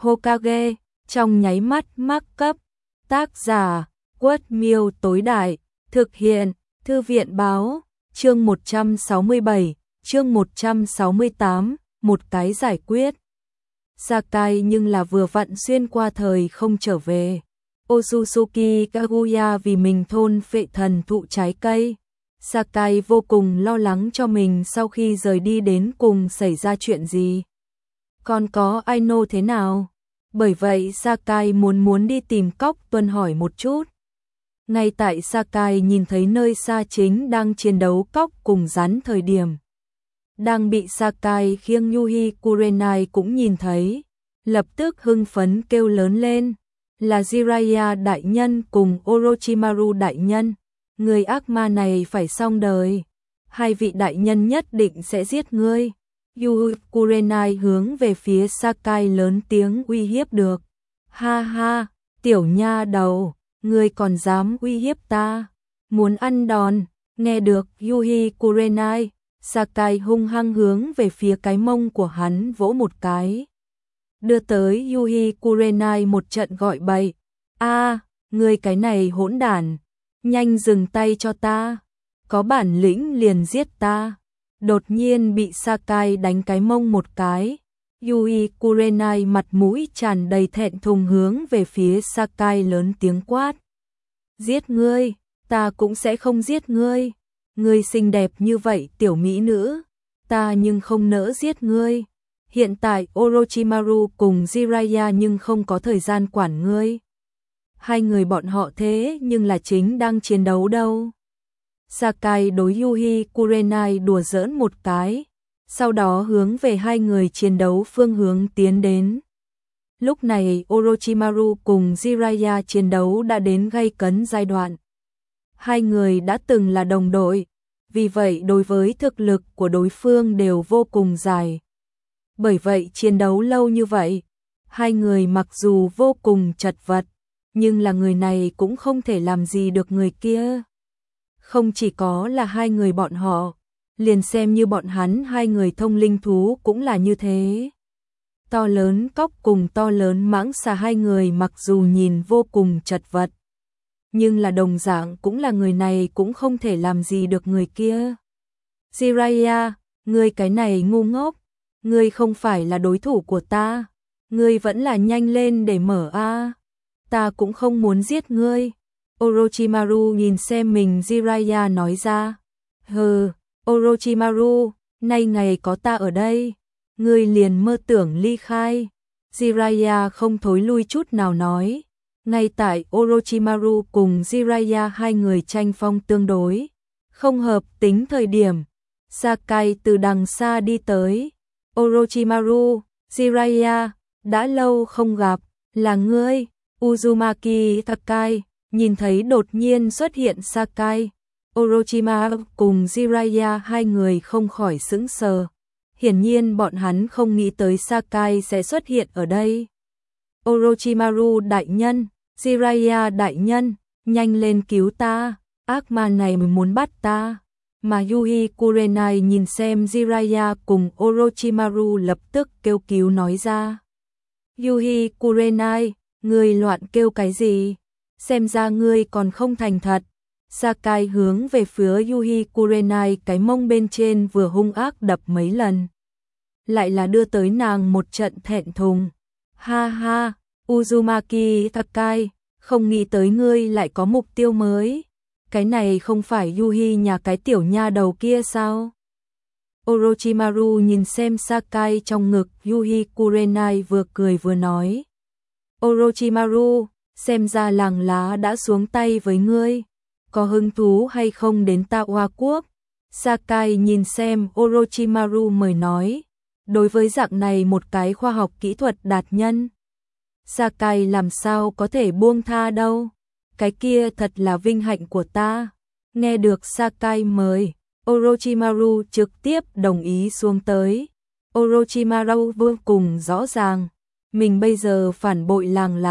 Hokage, trong nháy mắt mắc cấp. Tác giả, Quất Miêu tối đại, thực hiện, Thư viện báo, chương 167, chương 168, một cái giải quyết. Sakai nhưng là vừa vặn xuyên qua thời không trở về. Otsutsuki Kaguya vì mình thôn phệ thần thụ trái cây. Sakai vô cùng lo lắng cho mình sau khi rời đi đến cùng xảy ra chuyện gì. Còn có Aino thế nào? Bởi vậy Sakai muốn đi tìm Cóc Tuân hỏi một chút. Ngay tại Sakai nhìn thấy nơi xa chính đang chiến đấu cóc cùng rắn thời điểm. Đang bị Sakai khiêng Yuhi Kurenai cũng nhìn thấy. Lập tức hưng phấn kêu lớn lên. Là Jiraiya đại nhân cùng Orochimaru đại nhân. Người ác ma này phải xong đời. Hai vị đại nhân nhất định sẽ giết ngươi. Yuhi Kurenai hướng về phía Sakai lớn tiếng uy hiếp được. Ha ha, tiểu nha đầu, ngươi còn dám uy hiếp ta. Muốn ăn đòn, nghe được Yuhi Kurenai. Sakai hung hăng hướng về phía cái mông của hắn vỗ một cái. Đưa tới Yuhi Kurenai một trận gọi bậy. Ngươi cái này hỗn đản, nhanh dừng tay cho ta. Có bản lĩnh liền giết ta. Đột nhiên bị Sakai đánh cái mông một cái. Yuhi Kurenai mặt mũi tràn đầy thẹn thùng hướng về phía Sakai lớn tiếng quát. Giết ngươi, ta cũng sẽ không giết ngươi. Ngươi xinh đẹp như vậy tiểu mỹ nữ, ta nhưng không nỡ giết ngươi. Hiện tại Orochimaru cùng Jiraiya nhưng không có thời gian quản ngươi. Hai người bọn họ thế nhưng là chính đang chiến đấu đâu. Sakai đối Yuhi Kurenai đùa giỡn một cái, sau đó hướng về hai người chiến đấu phương hướng tiến đến. Lúc này Orochimaru cùng Jiraiya chiến đấu đã đến gay cấn giai đoạn. Hai người đã từng là đồng đội, vì vậy đối với thực lực của đối phương đều vô cùng dài. Bởi vậy chiến đấu lâu như vậy, hai người mặc dù vô cùng chật vật, nhưng là người này cũng không thể làm gì được người kia. Không chỉ có là hai người bọn họ, liền xem như bọn hắn hai người thông linh thú cũng là như thế. To lớn cóc cùng to lớn mãng xà hai người mặc dù nhìn vô cùng chật vật, nhưng là đồng dạng cũng là người này cũng không thể làm gì được người kia. Jiraiya, ngươi cái này ngu ngốc, ngươi không phải là đối thủ của ta, ngươi vẫn là nhanh lên để mở a. Ta cũng không muốn giết ngươi. Orochimaru nhìn xem mình Jiraiya nói ra. Hừ, Orochimaru, nay ngày có ta ở đây, ngươi liền mơ tưởng ly khai. Jiraiya không thối lui chút nào nói. Ngay tại Orochimaru cùng Jiraiya hai người tranh phong tương đối, không hợp tính thời điểm, Sakai từ đằng xa đi tới. Orochimaru, Jiraiya, đã lâu không gặp, là ngươi. Uzumaki Sakai, nhìn thấy đột nhiên xuất hiện Sakai, Orochimaru cùng Jiraiya hai người không khỏi sững sờ. Hiển nhiên bọn hắn không nghĩ tới Sakai sẽ xuất hiện ở đây. Orochimaru đại nhân, Jiraiya đại nhân, nhanh lên cứu ta, ác ma này mới muốn bắt ta. Mà Yuhi Kurenai nhìn xem Jiraiya cùng Orochimaru lập tức kêu cứu nói ra. Yuhi Kurenai, ngươi loạn kêu cái gì? Xem ra ngươi còn không thành thật. Sakai hướng về phía Yuhi Kurenai cái mông bên trên vừa hung ác đập mấy lần. Lại là đưa tới nàng một trận thẹn thùng. Ha ha, Uzumaki Sakai, không nghĩ tới ngươi lại có mục tiêu mới. Cái này không phải Yuhi nhà cái tiểu nha đầu kia sao? Orochimaru nhìn xem Sakai trong ngực Yuhi Kurenai vừa cười vừa nói. Orochimaru, xem ra làng lá đã xuống tay với ngươi. Có hứng thú hay không đến ta Hoa Quốc? Sakai nhìn xem Orochimaru mời nói. Đối với dạng này một cái khoa học kỹ thuật đạt nhân, Sakai làm sao có thể buông tha đâu. Cái kia thật là vinh hạnh của ta. Nghe được Sakai mời, Orochimaru trực tiếp đồng ý xuống tới. Orochimaru vô cùng rõ ràng, mình bây giờ phản bội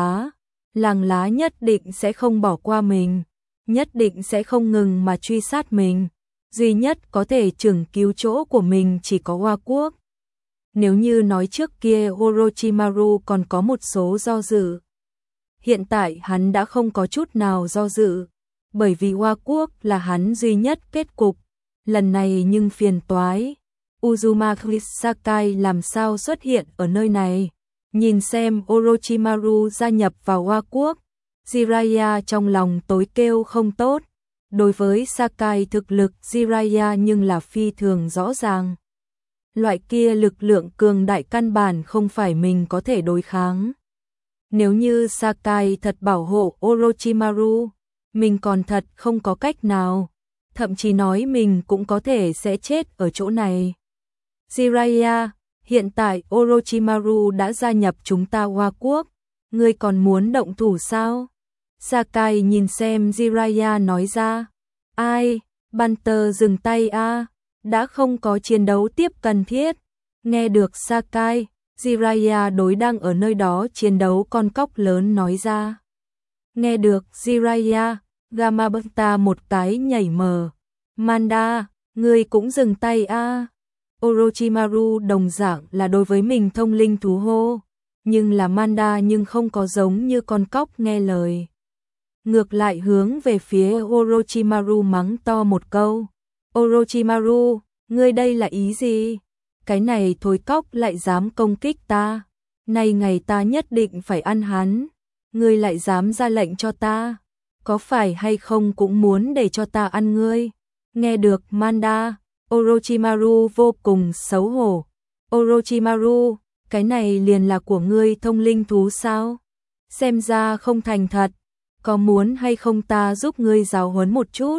làng lá nhất định sẽ không bỏ qua mình, nhất định sẽ không ngừng mà truy sát mình. Duy nhất có thể chừng cứu chỗ của mình chỉ có Hoa Quốc. Nếu như nói trước kia Orochimaru còn có một số do dự, hiện tại hắn đã không có chút nào do dự, bởi vì Hoa Quốc là hắn duy nhất kết cục. Lần này nhưng phiền toái, Uzumaki Sakai làm sao xuất hiện ở nơi này? Nhìn xem Orochimaru gia nhập vào Hoa Quốc, Jiraiya trong lòng tối kêu không tốt. Đối với Sakai thực lực Jiraiya nhưng là phi thường rõ ràng. Loại kia lực lượng cường đại căn bản không phải mình có thể đối kháng. Nếu như Sakai thật bảo hộ Orochimaru, mình còn thật không có cách nào, thậm chí nói mình cũng có thể sẽ chết ở chỗ này. Jiraiya, hiện tại Orochimaru đã gia nhập chúng ta Hoa Quốc, ngươi còn muốn động thủ sao? Sakai nhìn xem Jiraiya nói ra. Ai, Banter dừng tay a, đã không có chiến đấu tiếp cần thiết. Nghe được Sakai, Jiraiya đối đang ở nơi đó chiến đấu con cóc lớn nói ra. Nghe được Jiraiya, Gamabata một cái nhảy mờ. Manda, ngươi cũng dừng tay a. Orochimaru đồng dạng là đối với mình thông linh thú hô, nhưng là Manda nhưng không có giống như con cóc nghe lời. Ngược lại hướng về phía Orochimaru mắng to một câu. Orochimaru, ngươi đây là ý gì? Cái này thối cóc lại dám công kích ta. Nay ngày ta nhất định phải ăn hắn. Ngươi lại dám ra lệnh cho ta. Có phải hay không cũng muốn để cho ta ăn ngươi? Nghe được Manda, Orochimaru vô cùng xấu hổ. Orochimaru, cái này liền là của ngươi thông linh thú sao? Xem ra không thành thật. Có muốn hay không ta giúp ngươi giáo huấn một chút?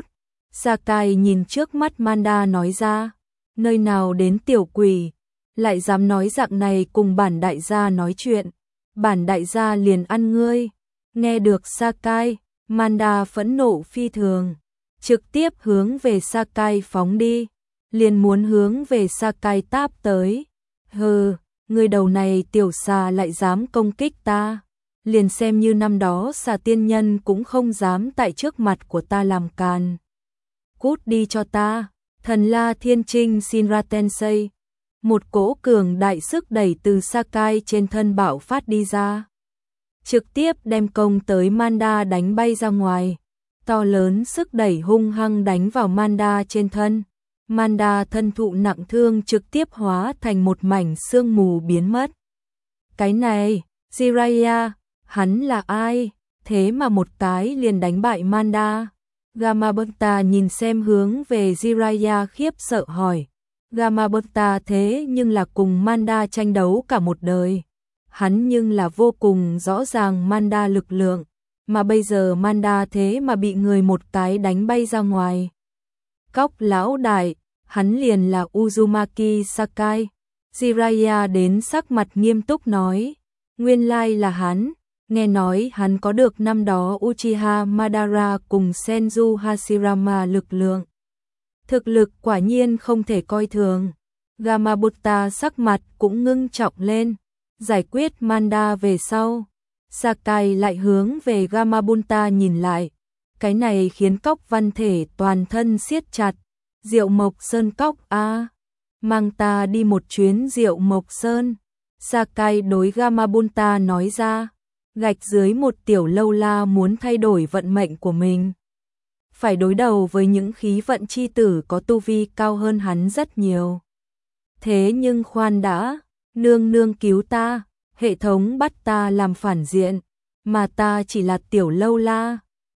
Sakai nhìn trước mắt Manda nói ra. Nơi nào đến tiểu quỷ, lại dám nói dạng này cùng bản đại gia nói chuyện. Bản đại gia liền ăn ngươi. Nghe được Sakai, Manda phẫn nộ phi thường, trực tiếp hướng về Sakai phóng đi, liền muốn hướng về Sakai táp tới. Hừ, người đầu này tiểu xà lại dám công kích ta, liền xem như năm đó xà tiên nhân cũng không dám tại trước mặt của ta làm càn. Cút đi cho ta. Thần La Thiên Trinh Shinra Tensei, một cỗ cường đại sức đẩy từ Sakai trên thân bạo phát đi ra, trực tiếp đem công tới Manda đánh bay ra ngoài. To lớn sức đẩy hung hăng đánh vào Manda trên thân. Manda thân thụ nặng thương trực tiếp hóa thành một mảnh sương mù biến mất. Cái này, Jiraiya, hắn là ai? Thế mà một cái liền đánh bại Manda. Gamabata nhìn xem hướng về Jiraiya khiếp sợ hỏi. Gamabata thế nhưng là cùng Manda tranh đấu cả một đời. Hắn nhưng là vô cùng rõ ràng Manda lực lượng, mà bây giờ Manda thế mà bị người một cái đánh bay ra ngoài. Cóc lão đại, hắn liền là Uzumaki Sakai. Jiraiya đến sắc mặt nghiêm túc nói. Nguyên lai là hắn. Nghe nói hắn có được năm đó Uchiha Madara cùng Senju Hashirama lực lượng. Thực lực quả nhiên không thể coi thường. Gamabata sắc mặt cũng ngưng trọng lên. Giải quyết Manda về sau, Sakai lại hướng về Gamabunta nhìn lại. Cái này khiến cóc văn thể toàn thân siết chặt. Diệu Mộc Sơn cóc a, mang ta đi một chuyến Diệu Mộc Sơn. Sakai đối Gamabunta nói ra. Gạch dưới một tiểu lâu la muốn thay đổi vận mệnh của mình, phải đối đầu với những khí vận chi tử có tu vi cao hơn hắn rất nhiều. Thế nhưng khoan đã, nương nương cứu ta, hệ thống bắt ta làm phản diện, mà ta chỉ là tiểu lâu la,